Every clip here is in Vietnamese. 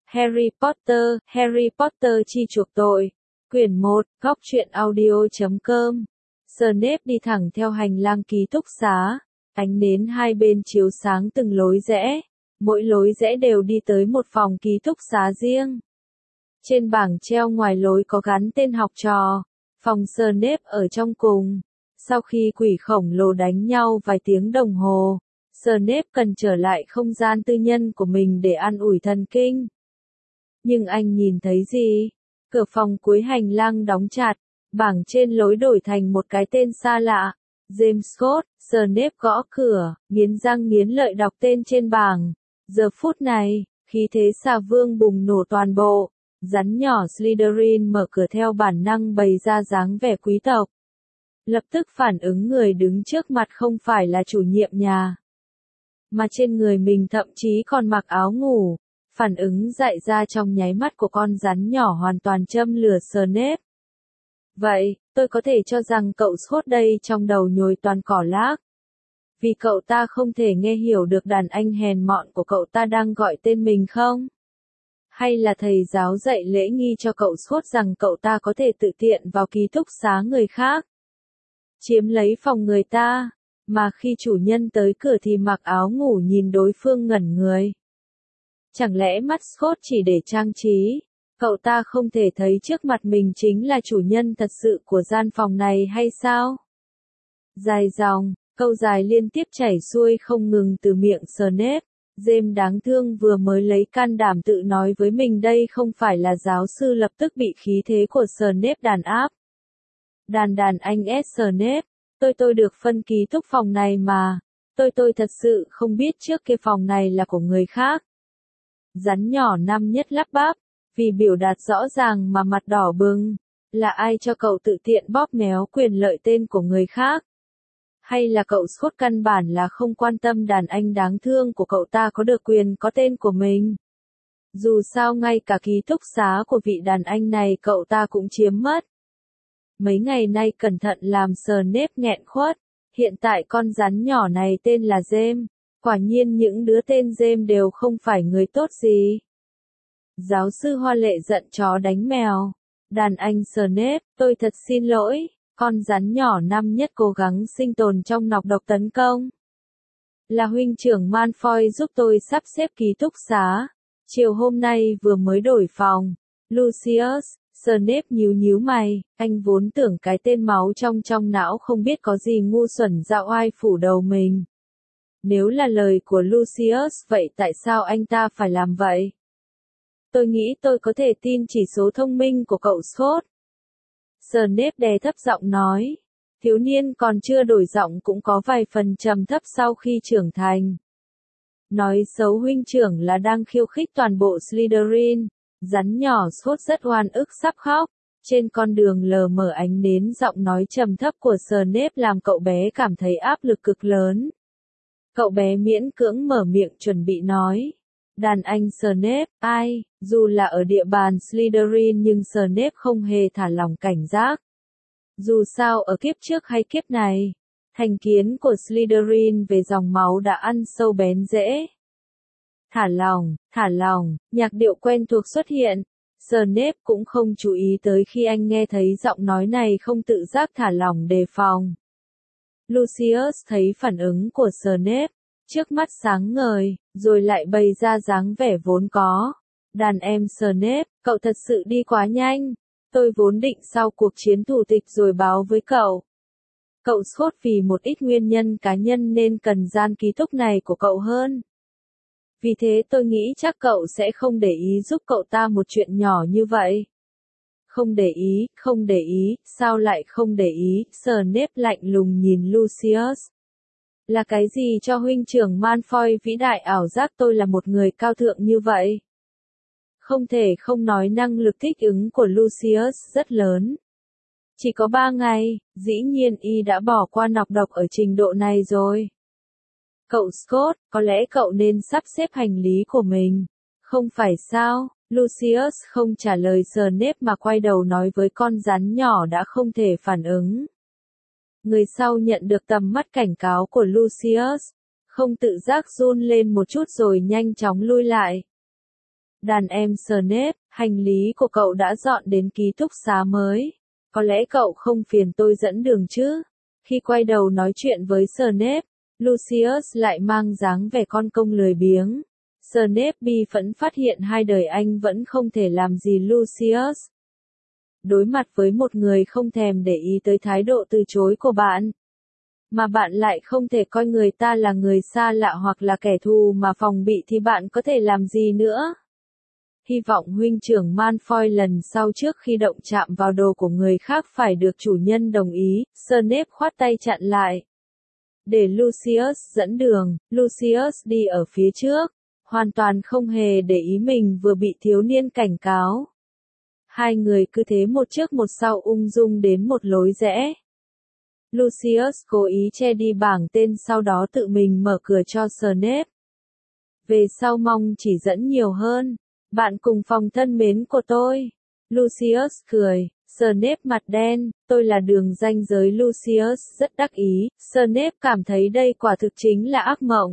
Harry Potter chi chuộc tội. Quyển 1, góc truyện audio.com. Snape đi thẳng theo hành lang ký túc xá, ánh nến hai bên chiếu sáng từng lối rẽ, mỗi lối rẽ đều đi tới một phòng ký túc xá riêng. Trên bảng treo ngoài lối có gắn tên học trò, phòng Snape ở trong cùng. Sau khi quỷ khổng lồ đánh nhau vài tiếng đồng hồ, Snape cần trở lại không gian tư nhân của mình để an ủi thần kinh. Nhưng anh nhìn thấy gì? Cửa phòng cuối hành lang đóng chặt, bảng trên lối đổi thành một cái tên xa lạ. James Scott. Snape gõ cửa, nghiến răng nghiến lợi đọc tên trên bảng. Giờ phút này, khí thế xà vương bùng nổ toàn bộ. Rắn nhỏ Slytherin mở cửa theo bản năng bày ra dáng vẻ quý tộc. Lập tức phản ứng người đứng trước mặt không phải là chủ nhiệm nhà, mà trên người mình thậm chí còn mặc áo ngủ. Phản ứng dại ra trong nháy mắt của con rắn nhỏ hoàn toàn châm lửa Snape. Vậy, tôi có thể cho rằng cậu Scott đây trong đầu nhồi toàn cỏ lác. Vì cậu ta không thể nghe hiểu được đàn anh hèn mọn của cậu ta đang gọi tên mình không? Hay là thầy giáo dạy lễ nghi cho cậu Scott rằng cậu ta có thể tự tiện vào ký túc xá người khác, chiếm lấy phòng người ta, mà khi chủ nhân tới cửa thì mặc áo ngủ nhìn đối phương ngẩn người. Chẳng lẽ mắt Scott chỉ để trang trí, cậu ta không thể thấy trước mặt mình chính là chủ nhân thật sự của gian phòng này hay sao? Dài dòng, câu dài liên tiếp chảy xuôi không ngừng từ miệng Snape. James đáng thương vừa mới lấy can đảm tự nói với mình đây không phải là giáo sư lập tức bị khí thế của Snape đàn áp. Đàn anh Snape, tôi được phân ký túc phòng này mà, tôi thật sự không biết trước kia phòng này là của người khác. Rắn nhỏ năm nhất lắp bắp, vì biểu đạt rõ ràng mà mặt đỏ bừng, là ai cho cậu tự tiện bóp méo quyền lợi tên của người khác? Hay là cậu Scott căn bản là không quan tâm đàn anh đáng thương của cậu ta có được quyền có tên của mình? Dù sao ngay cả ký túc xá của vị đàn anh này cậu ta cũng chiếm mất. Mấy ngày nay cẩn thận làm Snape nghẹn khuất, hiện tại con rắn nhỏ này tên là James, quả nhiên những đứa tên James đều không phải người tốt gì. Giáo sư Hoa Lệ giận chó đánh mèo. Đàn anh Snape, tôi thật xin lỗi, con rắn nhỏ năm nhất cố gắng sinh tồn trong nọc độc tấn công. Là huynh trưởng Malfoy giúp tôi sắp xếp ký túc xá. Chiều hôm nay vừa mới đổi phòng. Lucius. Snape nhíu mày, anh vốn tưởng cái tên máu trong não không biết có gì ngu xuẩn dạo oai phủ đầu mình. Nếu là lời của Lucius vậy tại sao anh ta phải làm vậy? Tôi nghĩ tôi có thể tin chỉ số thông minh của cậu Scott. Snape đè thấp giọng nói. Thiếu niên còn chưa đổi giọng cũng có vài phần trầm thấp sau khi trưởng thành. Nói xấu huynh trưởng là đang khiêu khích toàn bộ Slytherin. Rắn nhỏ Scott rất oan ức sắp khóc. Trên con đường lờ mờ ánh nến giọng nói trầm thấp của Snape làm cậu bé cảm thấy áp lực cực lớn. Cậu bé miễn cưỡng mở miệng chuẩn bị nói. Đàn anh Snape, ai, dù là ở địa bàn Slytherin nhưng Snape không hề thả lỏng cảnh giác. Dù sao ở kiếp trước hay kiếp này, thành kiến của Slytherin về dòng máu đã ăn sâu bén rễ. Thả lòng, nhạc điệu quen thuộc xuất hiện. Snape cũng không chú ý tới khi anh nghe thấy giọng nói này không tự giác thả lỏng đề phòng. Lucius thấy phản ứng của Snape, trước mắt sáng ngời, rồi lại bày ra dáng vẻ vốn có. Đàn em Snape, cậu thật sự đi quá nhanh. Tôi vốn định sau cuộc chiến thủ tịch rồi báo với cậu. Cậu Scott vì một ít nguyên nhân cá nhân nên cần gian ký túc này của cậu hơn. Vì thế tôi nghĩ chắc cậu sẽ không để ý giúp cậu ta một chuyện nhỏ như vậy. Không để ý, sao lại không để ý? Snape lạnh lùng nhìn Lucius. Là cái gì cho huynh trưởng Malfoy vĩ đại ảo giác tôi là một người cao thượng như vậy? Không thể không nói năng lực thích ứng của Lucius rất lớn. Chỉ có 3 ngày, dĩ nhiên y đã bỏ qua nọc độc ở trình độ này rồi. Cậu Scott, có lẽ cậu nên sắp xếp hành lý của mình. Không phải sao? Lucius không trả lời Snape mà quay đầu nói với con rắn nhỏ đã không thể phản ứng. Người sau nhận được tầm mắt cảnh cáo của Lucius, không tự giác run lên một chút rồi nhanh chóng lui lại. Đàn em Snape, hành lý của cậu đã dọn đến ký túc xá mới. Có lẽ cậu không phiền tôi dẫn đường chứ? Khi quay đầu nói chuyện với Snape, Lucius lại mang dáng vẻ con công lười biếng. Snape bi phẫn phát hiện hai đời anh vẫn không thể làm gì Lucius. Đối mặt với một người không thèm để ý tới thái độ từ chối của bạn, mà bạn lại không thể coi người ta là người xa lạ hoặc là kẻ thù mà phòng bị thì bạn có thể làm gì nữa? Hy vọng huynh trưởng Malfoy lần sau trước khi động chạm vào đồ của người khác phải được chủ nhân đồng ý. Snape khoát tay chặn lại. Để Lucius dẫn đường, Lucius đi ở phía trước, hoàn toàn không hề để ý mình vừa bị thiếu niên cảnh cáo. Hai người cứ thế một trước một sau ung dung đến một lối rẽ. Lucius cố ý che đi bảng tên sau đó tự mình mở cửa cho Snape. Về sau mong chỉ dẫn nhiều hơn. Bạn cùng phòng thân mến của tôi. Lucius cười. Snape mặt đen, tôi là đường ranh giới. Lucius rất đắc ý. Snape cảm thấy đây quả thực chính là ác mộng.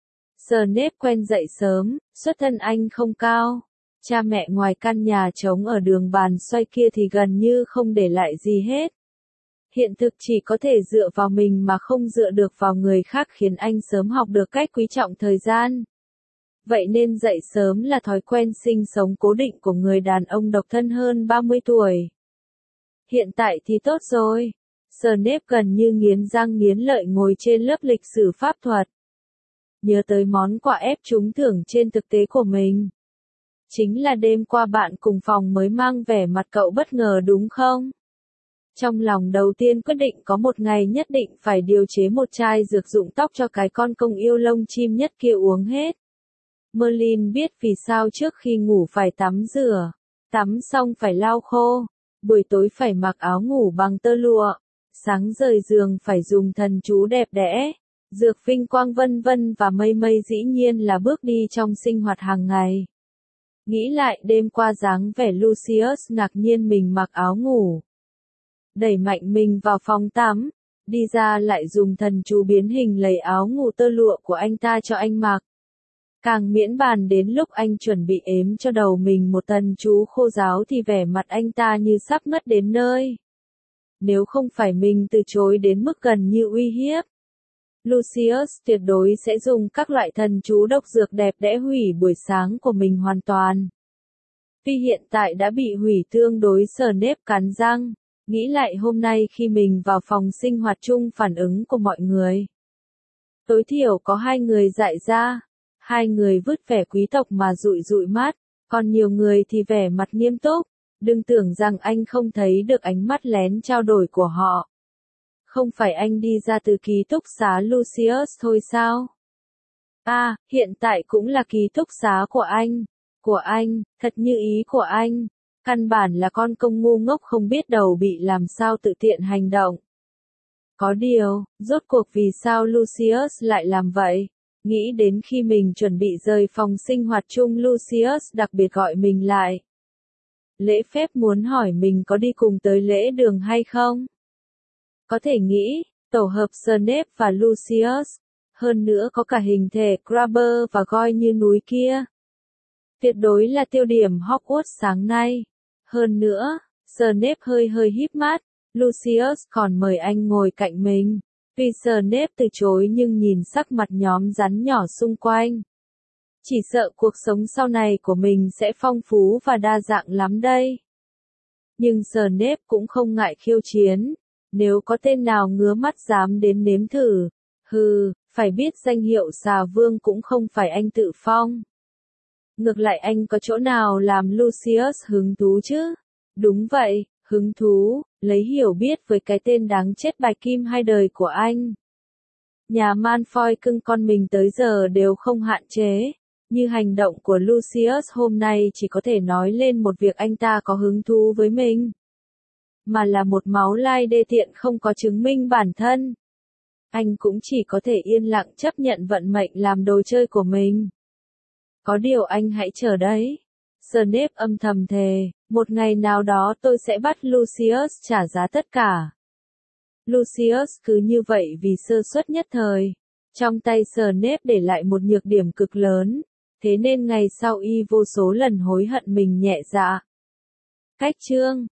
Snape quen dậy sớm, xuất thân anh không cao. Cha mẹ ngoài căn nhà trống ở đường bàn xoay kia thì gần như không để lại gì hết. Hiện thực chỉ có thể dựa vào mình mà không dựa được vào người khác khiến anh sớm học được cách quý trọng thời gian. Vậy nên dậy sớm là thói quen sinh sống cố định của người đàn ông độc thân hơn 30 tuổi. Hiện tại thì tốt rồi. Snape gần như nghiến răng nghiến lợi ngồi trên lớp lịch sử pháp thuật. Nhớ tới món quà ép trúng thưởng trên thực tế của mình. Chính là đêm qua bạn cùng phòng mới mang vẻ mặt cậu bất ngờ đúng không? Trong lòng đầu tiên quyết định có một ngày nhất định phải điều chế một chai dược dụng tóc cho cái con công yêu lông chim nhất kia uống hết. Merlin biết vì sao trước khi ngủ phải tắm rửa, tắm xong phải lau khô, buổi tối phải mặc áo ngủ bằng tơ lụa, sáng rời giường phải dùng thần chú đẹp đẽ, dược vinh quang vân vân và mây mây dĩ nhiên là bước đi trong sinh hoạt hàng ngày. Nghĩ lại đêm qua dáng vẻ Lucius ngạc nhiên mình mặc áo ngủ. Đẩy mạnh mình vào phòng tắm, đi ra lại dùng thần chú biến hình lấy áo ngủ tơ lụa của anh ta cho anh mặc. Càng miễn bàn đến lúc anh chuẩn bị ếm cho đầu mình một thần chú khô ráo thì vẻ mặt anh ta như sắp ngất đến nơi. Nếu không phải mình từ chối đến mức gần như uy hiếp, Lucius tuyệt đối sẽ dùng các loại thần chú độc dược đẹp đẽ hủy buổi sáng của mình hoàn toàn. Tuy hiện tại đã bị hủy tương đối, Snape cắn răng, nghĩ lại hôm nay khi mình vào phòng sinh hoạt chung phản ứng của mọi người. Tối thiểu có hai người dại ra, hai người vứt vẻ quý tộc mà dụi dụi mắt, còn nhiều người thì vẻ mặt nghiêm túc, đừng tưởng rằng anh không thấy được ánh mắt lén trao đổi của họ. Không phải anh đi ra từ ký túc xá Lucius thôi sao? À, hiện tại cũng là ký túc xá của anh, thật như ý của anh. Căn bản là con công ngu ngốc không biết đầu bị làm sao tự tiện hành động. Có điều, rốt cuộc vì sao Lucius lại làm vậy? Nghĩ đến khi mình chuẩn bị rời phòng sinh hoạt chung, Lucius đặc biệt gọi mình lại. Lễ phép muốn hỏi mình có đi cùng tới lễ đường hay không? Có thể nghĩ, tổ hợp Snape và Lucius, hơn nữa có cả hình thể Crabber và Goyle như núi kia. Tuyệt đối là tiêu điểm Hogwarts sáng nay. Hơn nữa, Snape hơi híp mắt, Lucius còn mời anh ngồi cạnh mình. Tuy Snape từ chối nhưng nhìn sắc mặt nhóm rắn nhỏ xung quanh, chỉ sợ cuộc sống sau này của mình sẽ phong phú và đa dạng lắm đây. Nhưng Snape cũng không ngại khiêu chiến, nếu có tên nào ngứa mắt dám đến nếm thử, phải biết danh hiệu xà vương cũng không phải anh tự phong. Ngược lại anh có chỗ nào làm Lucius hứng thú chứ? Đúng vậy, hứng thú, lấy hiểu biết với cái tên đáng chết bạch kim hai đời của anh. Nhà Malfoy cưng con mình tới giờ đều không hạn chế, như hành động của Lucius hôm nay chỉ có thể nói lên một việc anh ta có hứng thú với mình. Mà là một máu lai đê tiện không có chứng minh bản thân. Anh cũng chỉ có thể yên lặng chấp nhận vận mệnh làm đồ chơi của mình. Có điều anh hãy chờ đấy. Snape âm thầm thề, một ngày nào đó tôi sẽ bắt Lucius trả giá tất cả. Lucius cứ như vậy vì sơ suất nhất thời. Trong tay Snape để lại một nhược điểm cực lớn. thế nên ngày sau y vô số lần hối hận mình nhẹ dạ. Cách chương